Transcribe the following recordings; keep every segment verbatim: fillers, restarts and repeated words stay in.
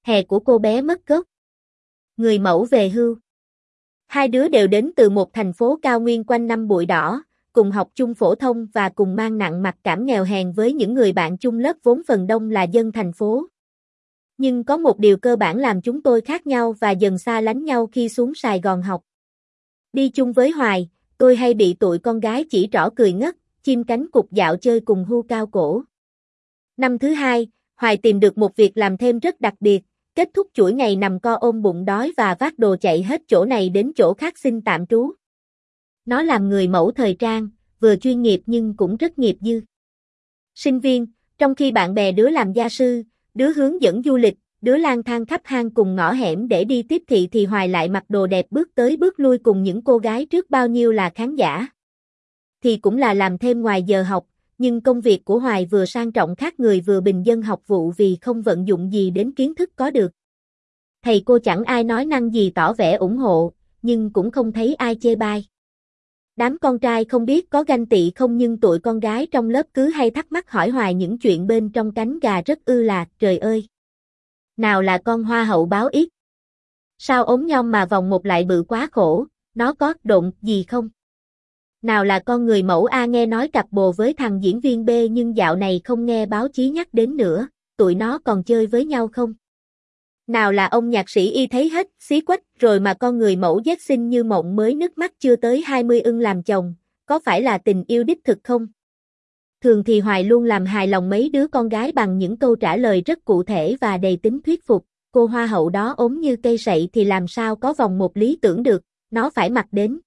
Hè của cô bé mất gốc. Người mẫu về hưu. Hai đứa đều đến từ một thành phố cao nguyên quanh năm bụi đỏ, cùng học chung phổ thông và cùng mang nặng mặc cảm nghèo hèn với những người bạn chung lớp vốn phần đông là dân thành phố. Nhưng có một điều cơ bản làm chúng tôi khác nhau và dần xa lánh nhau khi xuống Sài Gòn học. Đi chung với Hoài, tôi hay bị tụi con gái chỉ trỏ cười ngất, chim cánh cụt dạo chơi cùng hưu cao cổ. Năm thứ hai, Hoài tìm được một việc làm thêm rất đặc biệt, kết thúc chuỗi ngày nằm co ôm bụng đói và vác đồ chạy hết chỗ này đến chỗ khác xin tạm trú. Nó làm người mẫu thời trang, vừa chuyên nghiệp nhưng cũng rất nghiệp dư. Sinh viên, trong khi bạn bè đứa làm gia sư, đứa hướng dẫn du lịch, đứa lang thang khắp hang cùng ngõ hẻm để đi tiếp thị thì Hoài lại mặc đồ đẹp bước tới bước lui cùng những cô gái trước bao nhiêu là khán giả. Thì cũng là làm thêm ngoài giờ học, nhưng công việc của Hoài vừa sang trọng khác người vừa bình dân học vụ vì không vận dụng gì đến kiến thức có được. Thầy cô chẳng ai nói năng gì tỏ vẻ ủng hộ, nhưng cũng không thấy ai chê bai. Đám con trai không biết có ganh tị không nhưng tụi con gái trong lớp cứ hay thắc mắc hỏi Hoài những chuyện bên trong cánh gà rất ư là, trời ơi! Nào là con hoa hậu báo ít? Sao ốm nhom mà vòng một lại bự quá khổ, nó có độn gì không? Nào là con người mẫu A nghe nói cặp bồ với thằng diễn viên B nhưng dạo này không nghe báo chí nhắc đến nữa, tụi nó còn chơi với nhau không? Nào là ông nhạc sĩ Y thấy hết xí quách rồi mà con người mẫu vét xinh như mộng mới nước mắt chưa tới hai mươi ưng làm chồng, có phải là tình yêu đích thực không? Thường thì Hoài luôn làm hài lòng mấy đứa con gái bằng những câu trả lời rất cụ thể và đầy tính thuyết phục, cô hoa hậu đó ốm như cây sậy thì làm sao có vòng một lý tưởng được, nó phải mặc đến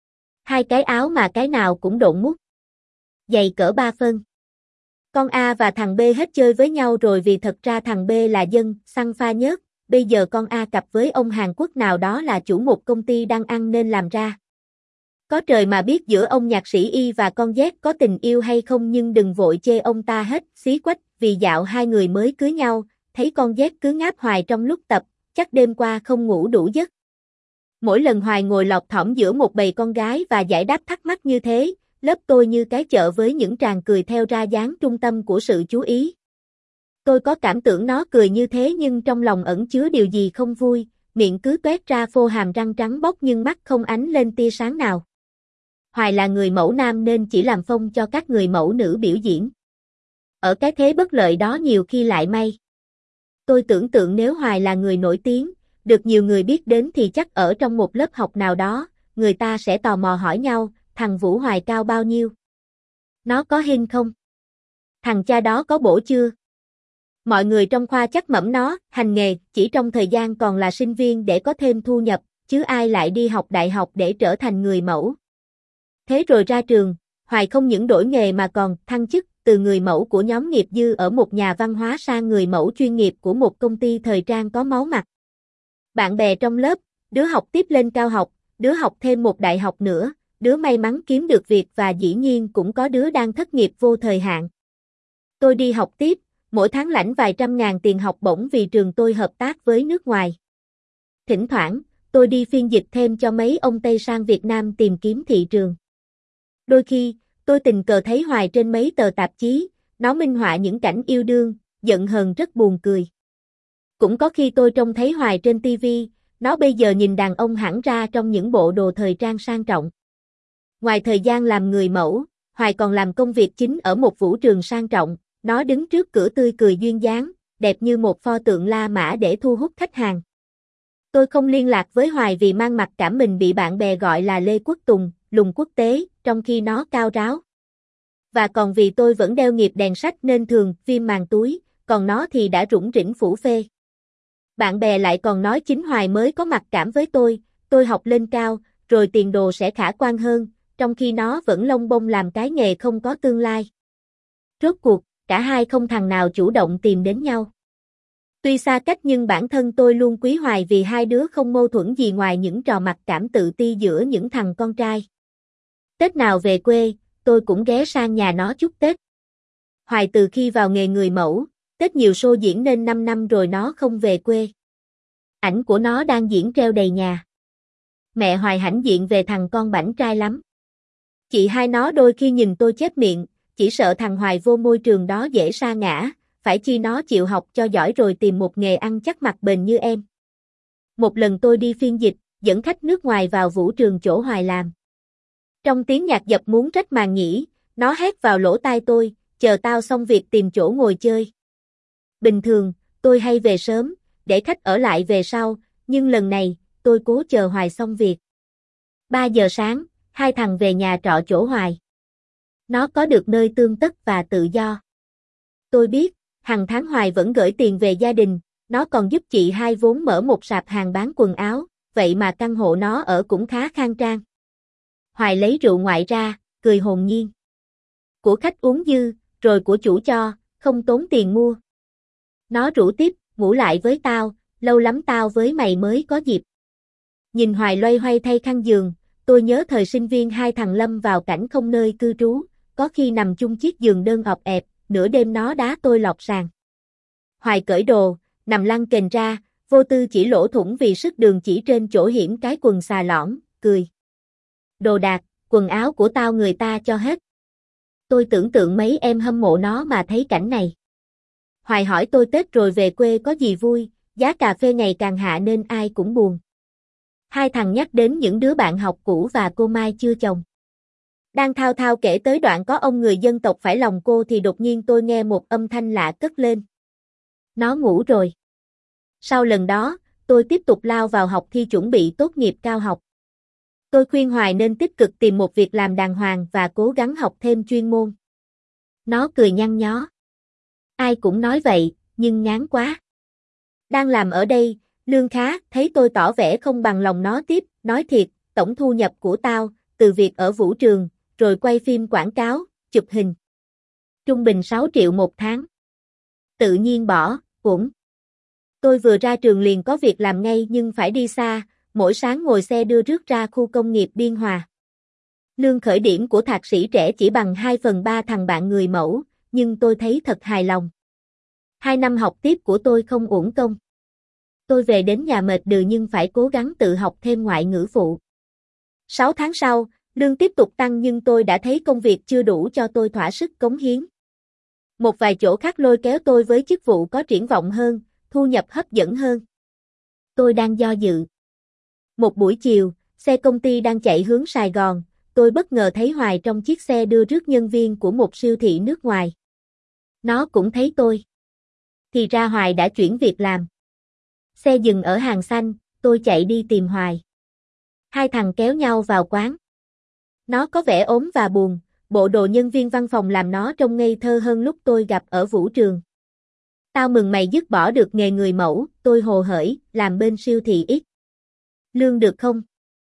hai cái áo mà cái nào cũng độn mút. Giày cỡ ba phân. Con A và thằng B hết chơi với nhau rồi vì thật ra thằng B là dân, xăng pha nhớt, bây giờ con A cặp với ông Hàn Quốc nào đó là chủ một công ty đang ăn nên làm ra. Có trời mà biết giữa ông nhạc sĩ Y và con Z có tình yêu hay không nhưng đừng vội chê ông ta hết, xí quách, vì dạo hai người mới cưới nhau, thấy con Z cứ ngáp hoài trong lúc tập, chắc đêm qua không ngủ đủ giấc. Mỗi lần Hoài ngồi lọt thỏm giữa một bầy con gái và giải đáp thắc mắc như thế, lớp tôi như cái chợ với những tràng cười theo ra dáng trung tâm của sự chú ý. Tôi có cảm tưởng nó cười như thế nhưng trong lòng ẩn chứa điều gì không vui, miệng cứ toét ra phô hàm răng trắng bóc nhưng mắt không ánh lên tia sáng nào. Hoài là người mẫu nam nên chỉ làm phông cho các người mẫu nữ biểu diễn. Ở cái thế bất lợi đó nhiều khi lại may. Tôi tưởng tượng nếu Hoài là người nổi tiếng, được nhiều người biết đến thì chắc ở trong một lớp học nào đó, người ta sẽ tò mò hỏi nhau, thằng Vũ Hoài cao bao nhiêu? Nó có hình không? Thằng cha đó có bổ chưa? Mọi người trong khoa chắc mẩm nó, hành nghề, chỉ trong thời gian còn là sinh viên để có thêm thu nhập, chứ ai lại đi học đại học để trở thành người mẫu. Thế rồi ra trường, Hoài không những đổi nghề mà còn thăng chức từ người mẫu của nhóm nghiệp dư ở một nhà văn hóa sang người mẫu chuyên nghiệp của một công ty thời trang có máu mặt. Bạn bè trong lớp, đứa học tiếp lên cao học, đứa học thêm một đại học nữa, đứa may mắn kiếm được việc và dĩ nhiên cũng có đứa đang thất nghiệp vô thời hạn. Tôi đi học tiếp, mỗi tháng lãnh vài trăm ngàn tiền học bổng vì trường tôi hợp tác với nước ngoài. Thỉnh thoảng, tôi đi phiên dịch thêm cho mấy ông Tây sang Việt Nam tìm kiếm thị trường. Đôi khi, tôi tình cờ thấy Hoài trên mấy tờ tạp chí, nó minh họa những cảnh yêu đương, giận hờn rất buồn cười. Cũng có khi tôi trông thấy Hoài trên ti vi, nó bây giờ nhìn đàn ông hẳn ra trong những bộ đồ thời trang sang trọng. Ngoài thời gian làm người mẫu, Hoài còn làm công việc chính ở một vũ trường sang trọng, nó đứng trước cửa tươi cười duyên dáng, đẹp như một pho tượng La Mã để thu hút khách hàng. Tôi không liên lạc với Hoài vì mang mặc cảm mình bị bạn bè gọi là Lê Quốc Tùng, lùng quốc tế, trong khi nó cao ráo. Và còn vì tôi vẫn đeo nghiệp đèn sách nên thường viêm màng túi, còn nó thì đã rủng rỉnh phủ phê. Bạn bè lại còn nói chính Hoài mới có mặc cảm với tôi, tôi học lên cao, rồi tiền đồ sẽ khả quan hơn, trong khi nó vẫn lông bông làm cái nghề không có tương lai. Rốt cuộc, cả hai không thằng nào chủ động tìm đến nhau. Tuy xa cách nhưng bản thân tôi luôn quý Hoài vì hai đứa không mâu thuẫn gì ngoài những trò mặc cảm tự ti giữa những thằng con trai. Tết nào về quê, tôi cũng ghé sang nhà nó chúc Tết. Hoài từ khi vào nghề người mẫu, Tết nhiều show diễn nên năm năm rồi nó không về quê. Ảnh của nó đang diễn treo đầy nhà. Mẹ Hoài hãnh diện về thằng con bảnh trai lắm. Chị hai nó đôi khi nhìn tôi chép miệng, chỉ sợ thằng Hoài vô môi trường đó dễ sa ngã, phải chi nó chịu học cho giỏi rồi tìm một nghề ăn chắc mặc bền như em. Một lần tôi đi phiên dịch, dẫn khách nước ngoài vào vũ trường chỗ Hoài làm. Trong tiếng nhạc dập muốn rách màng nhĩ, nó hét vào lỗ tai tôi, chờ tao xong việc tìm chỗ ngồi chơi. Bình thường, tôi hay về sớm, để khách ở lại về sau, nhưng lần này, tôi cố chờ Hoài xong việc. ba giờ sáng, hai thằng về nhà trọ chỗ Hoài. Nó có được nơi tương tất và tự do. Tôi biết, hàng tháng Hoài vẫn gửi tiền về gia đình, nó còn giúp chị hai vốn mở một sạp hàng bán quần áo, vậy mà căn hộ nó ở cũng khá khang trang. Hoài lấy rượu ngoại ra, cười hồn nhiên. Của khách uống dư, rồi của chủ cho, không tốn tiền mua. Nó rủ tiếp, ngủ lại với tao, lâu lắm tao với mày mới có dịp. Nhìn Hoài loay hoay thay khăn giường, tôi nhớ thời sinh viên hai thằng lâm vào cảnh không nơi cư trú, có khi nằm chung chiếc giường đơn ọp ẹp, nửa đêm nó đá tôi lọt sàn. Hoài cởi đồ, nằm lăn kềnh ra, vô tư chỉ lỗ thủng vì sức đường chỉ trên chỗ hiểm cái quần xà lõm, cười. Đồ đạc, quần áo của tao người ta cho hết. Tôi tưởng tượng mấy em hâm mộ nó mà thấy cảnh này. Hoài hỏi tôi Tết rồi về quê có gì vui, giá cà phê ngày càng hạ nên ai cũng buồn. Hai thằng nhắc đến những đứa bạn học cũ và cô Mai chưa chồng. Đang thao thao kể tới đoạn có ông người dân tộc phải lòng cô thì đột nhiên tôi nghe một âm thanh lạ cất lên. Nó ngủ rồi. Sau lần đó, tôi tiếp tục lao vào học thi chuẩn bị tốt nghiệp cao học. Tôi khuyên Hoài nên tích cực tìm một việc làm đàng hoàng và cố gắng học thêm chuyên môn. Nó cười nhăn nhó. Ai cũng nói vậy, nhưng ngán quá. Đang làm ở đây, lương khá, thấy tôi tỏ vẻ không bằng lòng nó tiếp, nói thiệt, tổng thu nhập của tao, từ việc ở vũ trường, rồi quay phim quảng cáo, chụp hình. Trung bình sáu triệu một tháng. Tự nhiên bỏ, cũng. Tôi vừa ra trường liền có việc làm ngay nhưng phải đi xa, mỗi sáng ngồi xe đưa rước ra khu công nghiệp Biên Hòa. Lương khởi điểm của thạc sĩ trẻ chỉ bằng hai phần ba thằng bạn người mẫu, nhưng tôi thấy thật hài lòng. Hai năm học tiếp của tôi không uổng công. Tôi về đến nhà mệt đừ nhưng phải cố gắng tự học thêm ngoại ngữ phụ. Sáu tháng sau, lương tiếp tục tăng nhưng tôi đã thấy công việc chưa đủ cho tôi thỏa sức cống hiến. Một vài chỗ khác lôi kéo tôi với chức vụ có triển vọng hơn, thu nhập hấp dẫn hơn. Tôi đang do dự. Một buổi chiều, xe công ty đang chạy hướng Sài Gòn, tôi bất ngờ thấy Hoài trong chiếc xe đưa rước nhân viên của một siêu thị nước ngoài. Nó cũng thấy tôi. Thì ra Hoài đã chuyển việc làm. Xe dừng ở hàng xanh, tôi chạy đi tìm Hoài. Hai thằng kéo nhau vào quán. Nó có vẻ ốm và buồn, bộ đồ nhân viên văn phòng làm nó trông ngây thơ hơn lúc tôi gặp ở vũ trường. Tao mừng mày dứt bỏ được nghề người mẫu, tôi hồ hởi, làm bên siêu thị ít. Lương được không?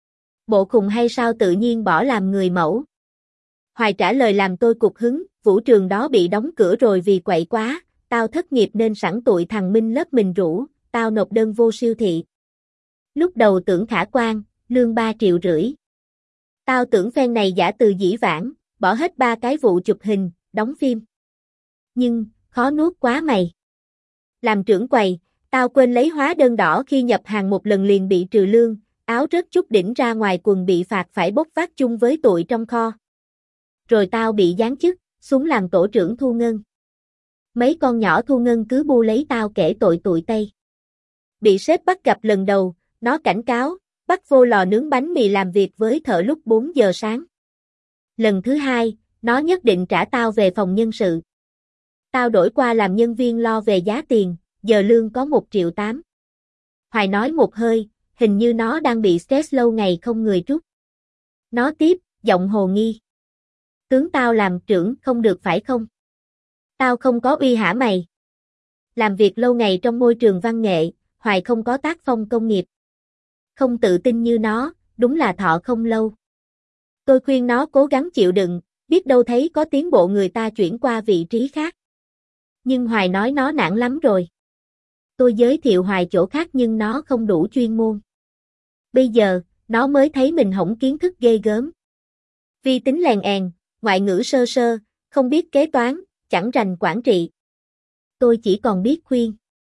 Bộ khùng hay sao tự nhiên bỏ làm người mẫu? Hoài trả lời làm tôi cục hứng, vũ trường đó bị đóng cửa rồi vì quậy quá, tao thất nghiệp nên sẵn tụi thằng Minh lớp mình rủ, tao nộp đơn vô siêu thị. Lúc đầu tưởng khả quan, lương ba triệu rưỡi. Tao tưởng phen này giả từ dĩ vãng, bỏ hết ba cái vụ chụp hình, đóng phim. Nhưng, khó nuốt quá mày. Làm trưởng quầy, tao quên lấy hóa đơn đỏ khi nhập hàng một lần liền bị trừ lương, áo rớt chút đỉnh ra ngoài quần bị phạt phải bốc vác chung với tụi trong kho. Rồi tao bị giáng chức, xuống làm tổ trưởng thu ngân. Mấy con nhỏ thu ngân cứ bu lấy tao kể tội tụi Tây. Bị sếp bắt gặp lần đầu, nó cảnh cáo, bắt vô lò nướng bánh mì làm việc với thợ lúc bốn giờ sáng. Lần thứ hai, nó nhất định trả tao về phòng nhân sự. Tao đổi qua làm nhân viên lo về giá tiền, giờ lương có một triệu tám. Hoài nói một hơi, hình như nó đang bị stress lâu ngày không người trút. Nó tiếp, giọng hồ nghi. Tướng tao làm trưởng không được phải không? Tao không có uy hả mày? Làm việc lâu ngày trong môi trường văn nghệ, Hoài không có tác phong công nghiệp. Không tự tin như nó, đúng là thọ không lâu. Tôi khuyên nó cố gắng chịu đựng, biết đâu thấy có tiến bộ người ta chuyển qua vị trí khác. Nhưng Hoài nói nó nản lắm rồi. Tôi giới thiệu Hoài chỗ khác nhưng nó không đủ chuyên môn. Bây giờ, nó mới thấy mình hổng kiến thức ghê gớm. Vi tính lèn èn, ngoại ngữ sơ sơ, không biết kế toán, chẳng rành quản trị. Tôi chỉ còn biết khuyên.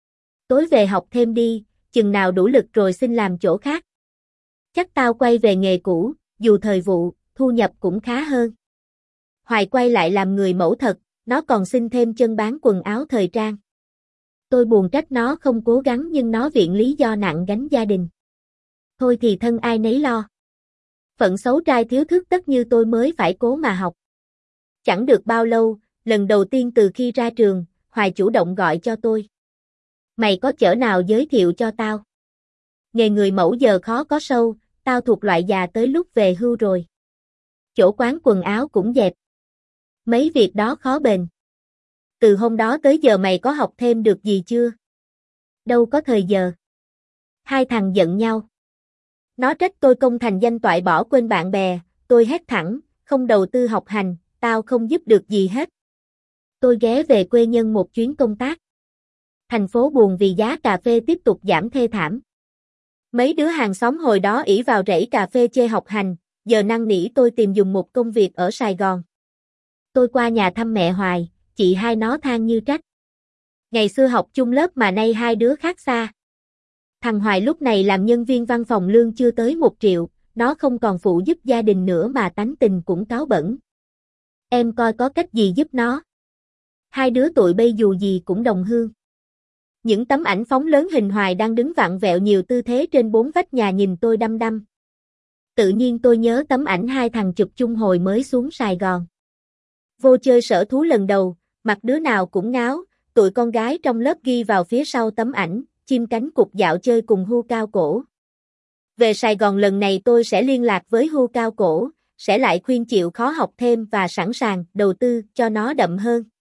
Tối về học thêm đi, chừng nào đủ lực rồi xin làm chỗ khác. Chắc tao quay về nghề cũ, dù thời vụ, thu nhập cũng khá hơn. Hoài quay lại làm người mẫu thật, Nó còn xin thêm chân bán quần áo thời trang. Tôi buồn trách nó không cố gắng nhưng nó viện lý do nặng gánh gia đình. Thôi thì thân ai nấy lo. Phận xấu trai thiếu thức tất như tôi mới phải cố mà học. Chẳng được bao lâu, lần đầu tiên từ khi ra trường, Hoài chủ động gọi cho tôi. Mày có chở nào giới thiệu cho tao? Nghề người mẫu giờ khó có sâu, tao thuộc loại già tới lúc về hưu rồi. Chỗ quán quần áo cũng dẹp. Mấy việc đó khó bền. Từ hôm đó tới giờ mày có học thêm được gì chưa? Đâu có thời giờ. Hai thằng giận nhau. Nó trách tôi công thành danh toại bỏ quên bạn bè, tôi hét thẳng, không đầu tư học hành, tao không giúp được gì hết. Tôi ghé về quê nhân một chuyến công tác. Thành phố buồn vì giá cà phê tiếp tục giảm thê thảm. Mấy đứa hàng xóm hồi đó ỷ vào rẫy cà phê chê học hành, giờ năn nỉ tôi tìm dùng một công việc ở Sài Gòn. Tôi qua nhà thăm mẹ Hoài, chị hai nó than như trách. Ngày xưa học chung lớp mà nay hai đứa khác xa. Thằng Hoài lúc này làm nhân viên văn phòng lương chưa tới một triệu, nó không còn phụ giúp gia đình nữa mà tánh tình cũng cáu bẩn. Em coi có cách gì giúp nó. Hai đứa tụi bây dù gì cũng đồng hương. Những tấm ảnh phóng lớn hình Hoài đang đứng vặn vẹo nhiều tư thế trên bốn vách nhà nhìn tôi đăm đăm. Tự nhiên tôi nhớ tấm ảnh hai thằng chụp chung hồi mới xuống Sài Gòn. Vô chơi sở thú lần đầu, mặt đứa nào cũng ngáo, tụi con gái trong lớp ghi vào phía sau tấm ảnh, chim cánh cụt dạo chơi cùng Hu Cao Cổ. Về Sài Gòn lần này tôi sẽ liên lạc với Hu Cao Cổ, sẽ lại khuyên chịu khó học thêm và sẵn sàng đầu tư cho nó đậm hơn.